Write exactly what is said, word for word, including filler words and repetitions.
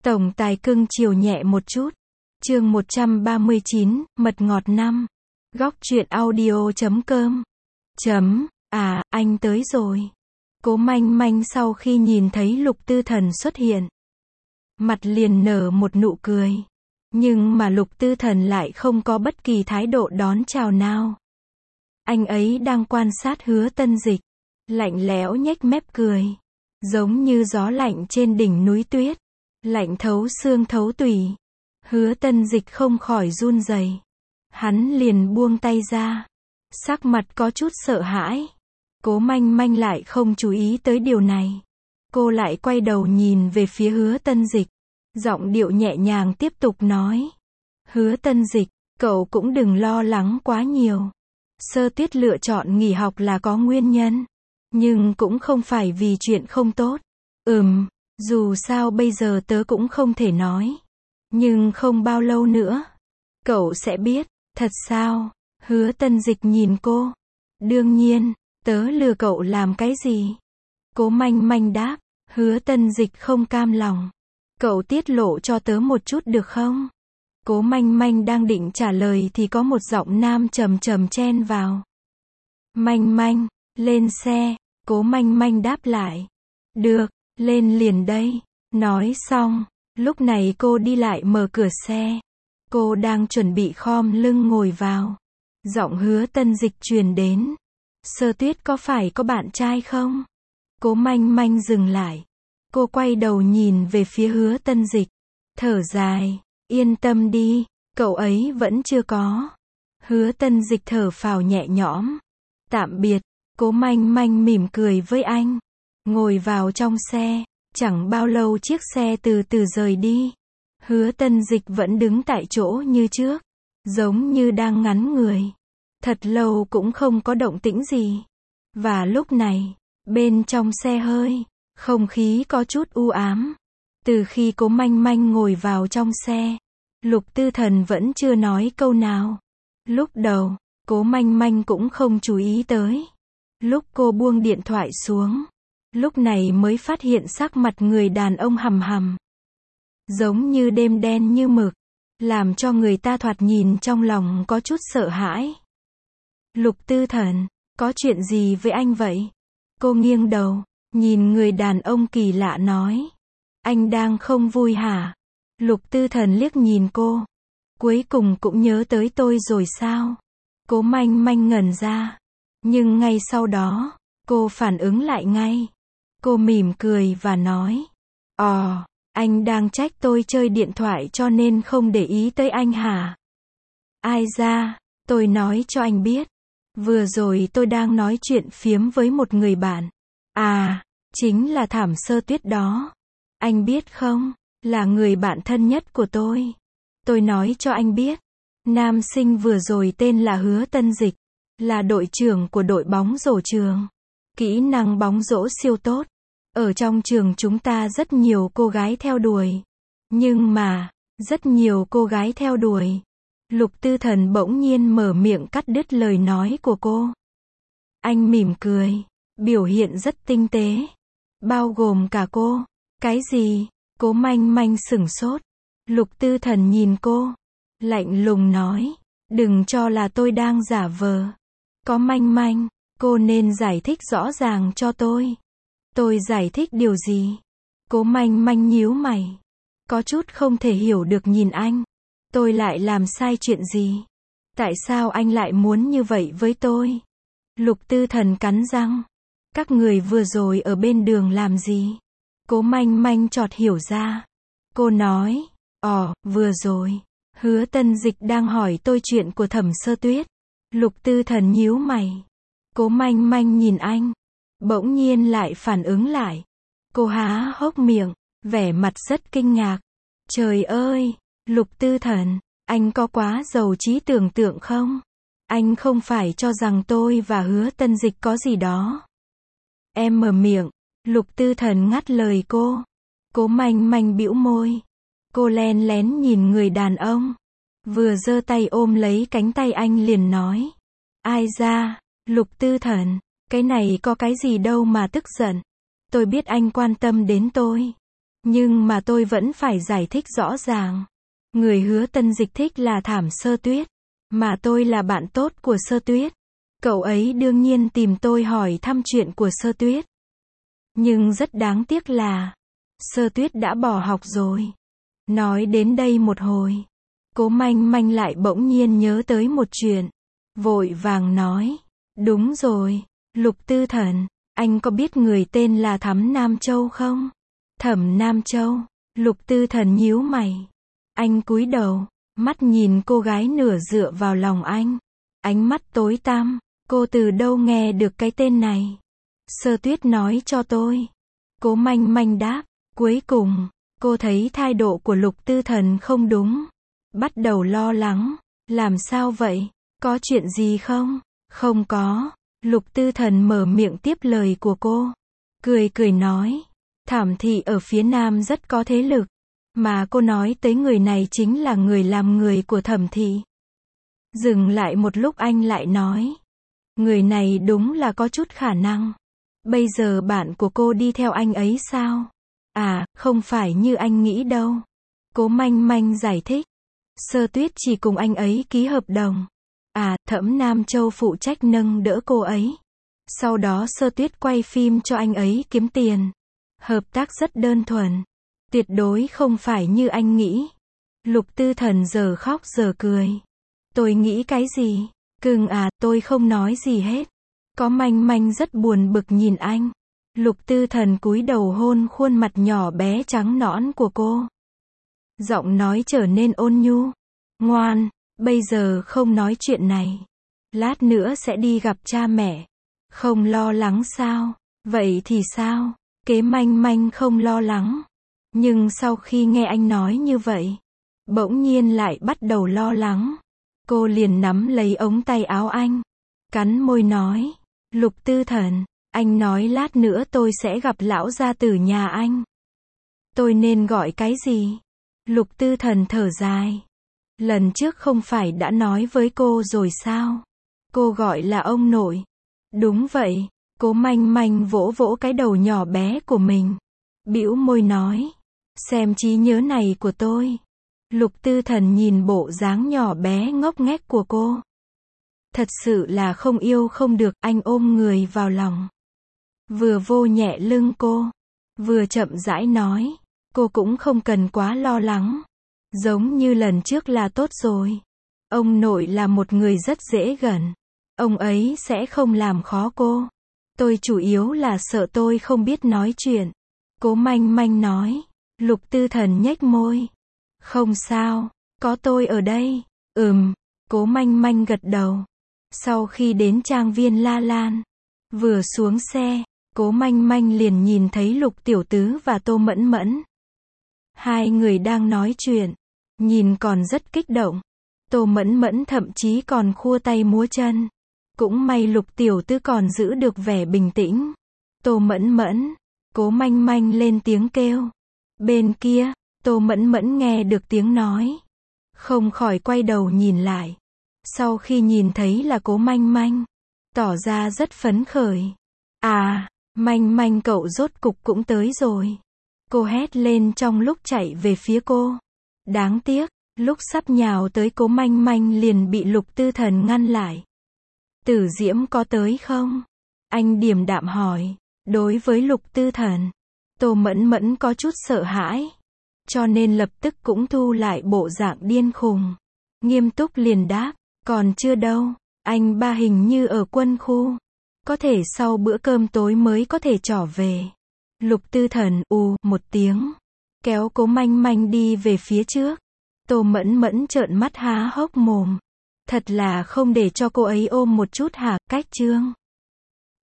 Tổng tài cưng chiều nhẹ một chút. Chương một trăm ba mươi chín, mật ngọt năm. Góc truyện audio chấm com. Chấm, à, anh tới rồi. Cố Manh Manh sau khi nhìn thấy Lục Tư Thần xuất hiện, mặt liền nở một nụ cười. Nhưng mà Lục Tư Thần lại không có bất kỳ thái độ đón chào nào. Anh ấy đang quan sát Hứa Tân Dịch, lạnh lẽo nhếch mép cười, giống như gió lạnh trên đỉnh núi tuyết, lạnh thấu xương thấu tủy. Hứa Tân Dịch không khỏi run rẩy. Hắn liền buông tay ra, sắc mặt có chút sợ hãi. Cố Manh Manh lại không chú ý tới điều này. Cô lại quay đầu nhìn về phía Hứa Tân Dịch, giọng điệu nhẹ nhàng tiếp tục nói: Hứa Tân Dịch, cậu cũng đừng lo lắng quá nhiều. Sơ Tuyết lựa chọn nghỉ học là có nguyên nhân, nhưng cũng không phải vì chuyện không tốt. Ừm, dù sao bây giờ tớ cũng không thể nói, nhưng không bao lâu nữa cậu sẽ biết. Thật sao? Hứa Tân Dịch nhìn cô. Đương nhiên, tớ lừa cậu làm cái gì? Cố Manh Manh đáp. Hứa Tân Dịch không cam lòng. Cậu tiết lộ cho tớ một chút được không? Cố Manh Manh đang định trả lời thì có một giọng nam trầm trầm chen vào. Manh Manh, lên xe. Cố Manh Manh đáp lại. Được, lên liền đây. Nói xong, lúc này cô đi lại mở cửa xe. Cô đang chuẩn bị khom lưng ngồi vào. Giọng Hứa Tân Dịch truyền đến. Sơ Tuyết có phải có bạn trai không? Cố Manh Manh dừng lại. Cô quay đầu nhìn về phía Hứa Tân Dịch, thở dài. Yên tâm đi, cậu ấy vẫn chưa có. Hứa Tân Dịch thở phào nhẹ nhõm. Tạm biệt. Cố Manh Manh mỉm cười với anh, ngồi vào trong xe. Chẳng bao lâu chiếc xe từ từ rời đi. Hứa Tân Dịch vẫn đứng tại chỗ như trước, giống như đang ngắn người. Thật lâu cũng không có động tĩnh gì. Và lúc này, bên trong xe hơi, không khí có chút u ám. Từ khi Cố Manh Manh ngồi vào trong xe, Lục Tư Thần vẫn chưa nói câu nào. Lúc đầu, Cố Manh Manh cũng không chú ý tới. Lúc cô buông điện thoại xuống, lúc này mới phát hiện sắc mặt người đàn ông hằm hằm, giống như đêm đen như mực, làm cho người ta thoạt nhìn trong lòng có chút sợ hãi. Lục Tư Thần, có chuyện gì với anh vậy? Cô nghiêng đầu, nhìn người đàn ông kỳ lạ nói. Anh đang không vui hả? Lục Tư Thần liếc nhìn cô. Cuối cùng cũng nhớ tới tôi rồi sao? Cố Manh Manh ngẩn ra. Nhưng ngay sau đó, cô phản ứng lại ngay. Cô mỉm cười và nói. Ồ, anh đang trách tôi chơi điện thoại cho nên không để ý tới anh hả? Ai ra, tôi nói cho anh biết. Vừa rồi tôi đang nói chuyện phiếm với một người bạn. À, chính là Thảm Sơ Tuyết đó. Anh biết không, là người bạn thân nhất của tôi. Tôi nói cho anh biết, nam sinh vừa rồi tên là Hứa Tân Dịch, là đội trưởng của đội bóng rổ trường. Kỹ năng bóng rổ siêu tốt. Ở trong trường chúng ta rất nhiều cô gái theo đuổi. Nhưng mà, rất nhiều cô gái theo đuổi. Lục Tư Thần bỗng nhiên mở miệng cắt đứt lời nói của cô. Anh mỉm cười, biểu hiện rất tinh tế. Bao gồm cả cô. Cái gì? Cố Manh Manh sửng sốt. Lục Tư Thần nhìn cô, lạnh lùng nói. Đừng cho là tôi đang giả vờ. Có Manh Manh, cô nên giải thích rõ ràng cho tôi. Tôi giải thích điều gì? Cố Manh Manh nhíu mày, có chút không thể hiểu được nhìn anh. Tôi lại làm sai chuyện gì? Tại sao anh lại muốn như vậy với tôi? Lục Tư Thần cắn răng. Các người vừa rồi ở bên đường làm gì? Cố Manh Manh chợt hiểu ra. Cô nói, ồ, vừa rồi, Hứa Tân Dịch đang hỏi tôi chuyện của Thẩm Sơ Tuyết. Lục Tư Thần nhíu mày. Cố Manh Manh nhìn anh, bỗng nhiên lại phản ứng lại. Cô há hốc miệng, vẻ mặt rất kinh ngạc. Trời ơi, Lục Tư Thần, anh có quá giàu trí tưởng tượng không? Anh không phải cho rằng tôi và Hứa Tân Dịch có gì đó. Em mở miệng. Lục Tư Thần ngắt lời cô. Cố Manh Manh bĩu môi. Cô len lén nhìn người đàn ông, vừa giơ tay ôm lấy cánh tay anh liền nói. Ai ra, Lục Tư Thần, cái này có cái gì đâu mà tức giận. Tôi biết anh quan tâm đến tôi, Nhưng mà tôi vẫn phải giải thích rõ ràng. Người Hứa Tân Dịch thích là Thảm Sơ Tuyết. Mà tôi là bạn tốt của Sơ Tuyết. Cậu ấy đương nhiên tìm tôi hỏi thăm chuyện của Sơ Tuyết. Nhưng rất đáng tiếc là Sơ Tuyết đã bỏ học rồi. Nói đến đây một hồi, Cố Manh Manh lại bỗng nhiên nhớ tới một chuyện. Vội vàng nói, đúng rồi, Lục Tư Thần, anh có biết người tên là Thẩm Nam Châu không? Thẩm Nam Châu, Lục Tư Thần nhíu mày. Anh cúi đầu, mắt nhìn cô gái nửa dựa vào lòng anh. Ánh mắt tối tăm, cô từ đâu nghe được cái tên này? Sơ Tuyết nói cho tôi. Cố Manh Manh đáp, cuối cùng, cô thấy thái độ của Lục Tư Thần không đúng. Bắt đầu lo lắng, làm sao vậy? Có chuyện gì không? Không có. Lục Tư Thần mở miệng tiếp lời của cô. Cười cười nói, Thảm thị ở phía Nam rất có thế lực. Mà cô nói tới người này chính là người làm người của Thẩm thị. Dừng lại một lúc anh lại nói, người này đúng là có chút khả năng. Bây giờ bạn của cô đi theo anh ấy sao? À, không phải như anh nghĩ đâu. Cố Manh Manh giải thích. Sơ Tuyết chỉ cùng anh ấy ký hợp đồng. À, Thẩm Nam Châu phụ trách nâng đỡ cô ấy. Sau đó Sơ Tuyết quay phim cho anh ấy kiếm tiền. Hợp tác rất đơn thuần. Tuyệt đối không phải như anh nghĩ. Lục Tư Thần giờ khóc giờ cười. Tôi nghĩ cái gì? Cưng à, tôi không nói gì hết. Có Manh Manh rất buồn bực nhìn anh. Lục Tư Thần cúi đầu hôn khuôn mặt nhỏ bé trắng nõn của cô. Giọng nói trở nên ôn nhu. Ngoan, bây giờ không nói chuyện này. Lát nữa sẽ đi gặp cha mẹ. Không lo lắng sao? Vậy thì sao? Kế Manh Manh không lo lắng. Nhưng sau khi nghe anh nói như vậy, bỗng nhiên lại bắt đầu lo lắng. Cô liền nắm lấy ống tay áo anh. Cắn môi nói, Lục Tư Thần, anh nói lát nữa tôi sẽ gặp lão gia tử nhà anh. Tôi nên gọi cái gì? Lục Tư Thần thở dài. Lần trước không phải đã nói với cô rồi sao? Cô gọi là ông nội. Đúng vậy. Cố Manh Manh vỗ vỗ cái đầu nhỏ bé của mình. Bĩu môi nói, xem trí nhớ này của tôi. Lục Tư Thần nhìn bộ dáng nhỏ bé ngốc nghếch của cô. Thật sự là không yêu không được, anh ôm người vào lòng. Vừa vô nhẹ lưng cô, vừa chậm rãi nói, cô cũng không cần quá lo lắng. Giống như lần trước là tốt rồi. Ông nội là một người rất dễ gần. Ông ấy sẽ không làm khó cô. Tôi chủ yếu là sợ tôi không biết nói chuyện. Cố Manh Manh nói. Lục Tư Thần nhếch môi. Không sao, có tôi ở đây. Ừm, Cố Manh Manh gật đầu. Sau khi đến trang viên La Lan, vừa xuống xe, Cố Manh Manh liền nhìn thấy Lục Tiểu Tứ và Tô Mẫn Mẫn. Hai người đang nói chuyện, nhìn còn rất kích động. Tô Mẫn Mẫn thậm chí còn khua tay múa chân. Cũng may Lục Tiểu Tứ còn giữ được vẻ bình tĩnh. Tô Mẫn Mẫn, Cố Manh Manh lên tiếng kêu. Bên kia, Tô Mẫn Mẫn nghe được tiếng nói, không khỏi quay đầu nhìn lại. Sau khi nhìn thấy là Cố Manh Manh, tỏ ra rất phấn khởi. À, Manh Manh cậu rốt cục cũng tới rồi. Cô hét lên trong lúc chạy về phía cô. Đáng tiếc, lúc sắp nhào tới Cố Manh Manh liền bị Lục Tư Thần ngăn lại. Tử Diễm có tới không? Anh điềm đạm hỏi. Đối với Lục Tư Thần, Tô Mẫn Mẫn có chút sợ hãi, cho nên lập tức cũng thu lại bộ dạng điên khùng. Nghiêm túc liền đáp, còn chưa đâu, anh ba hình như ở quân khu. Có thể sau bữa cơm tối mới có thể trở về. Lục Tư Thần ù một tiếng, kéo Cố Manh Manh đi về phía trước. Tô Mẫn Mẫn trợn mắt há hốc mồm. Thật là không để cho cô ấy ôm một chút hả, Cách Trương.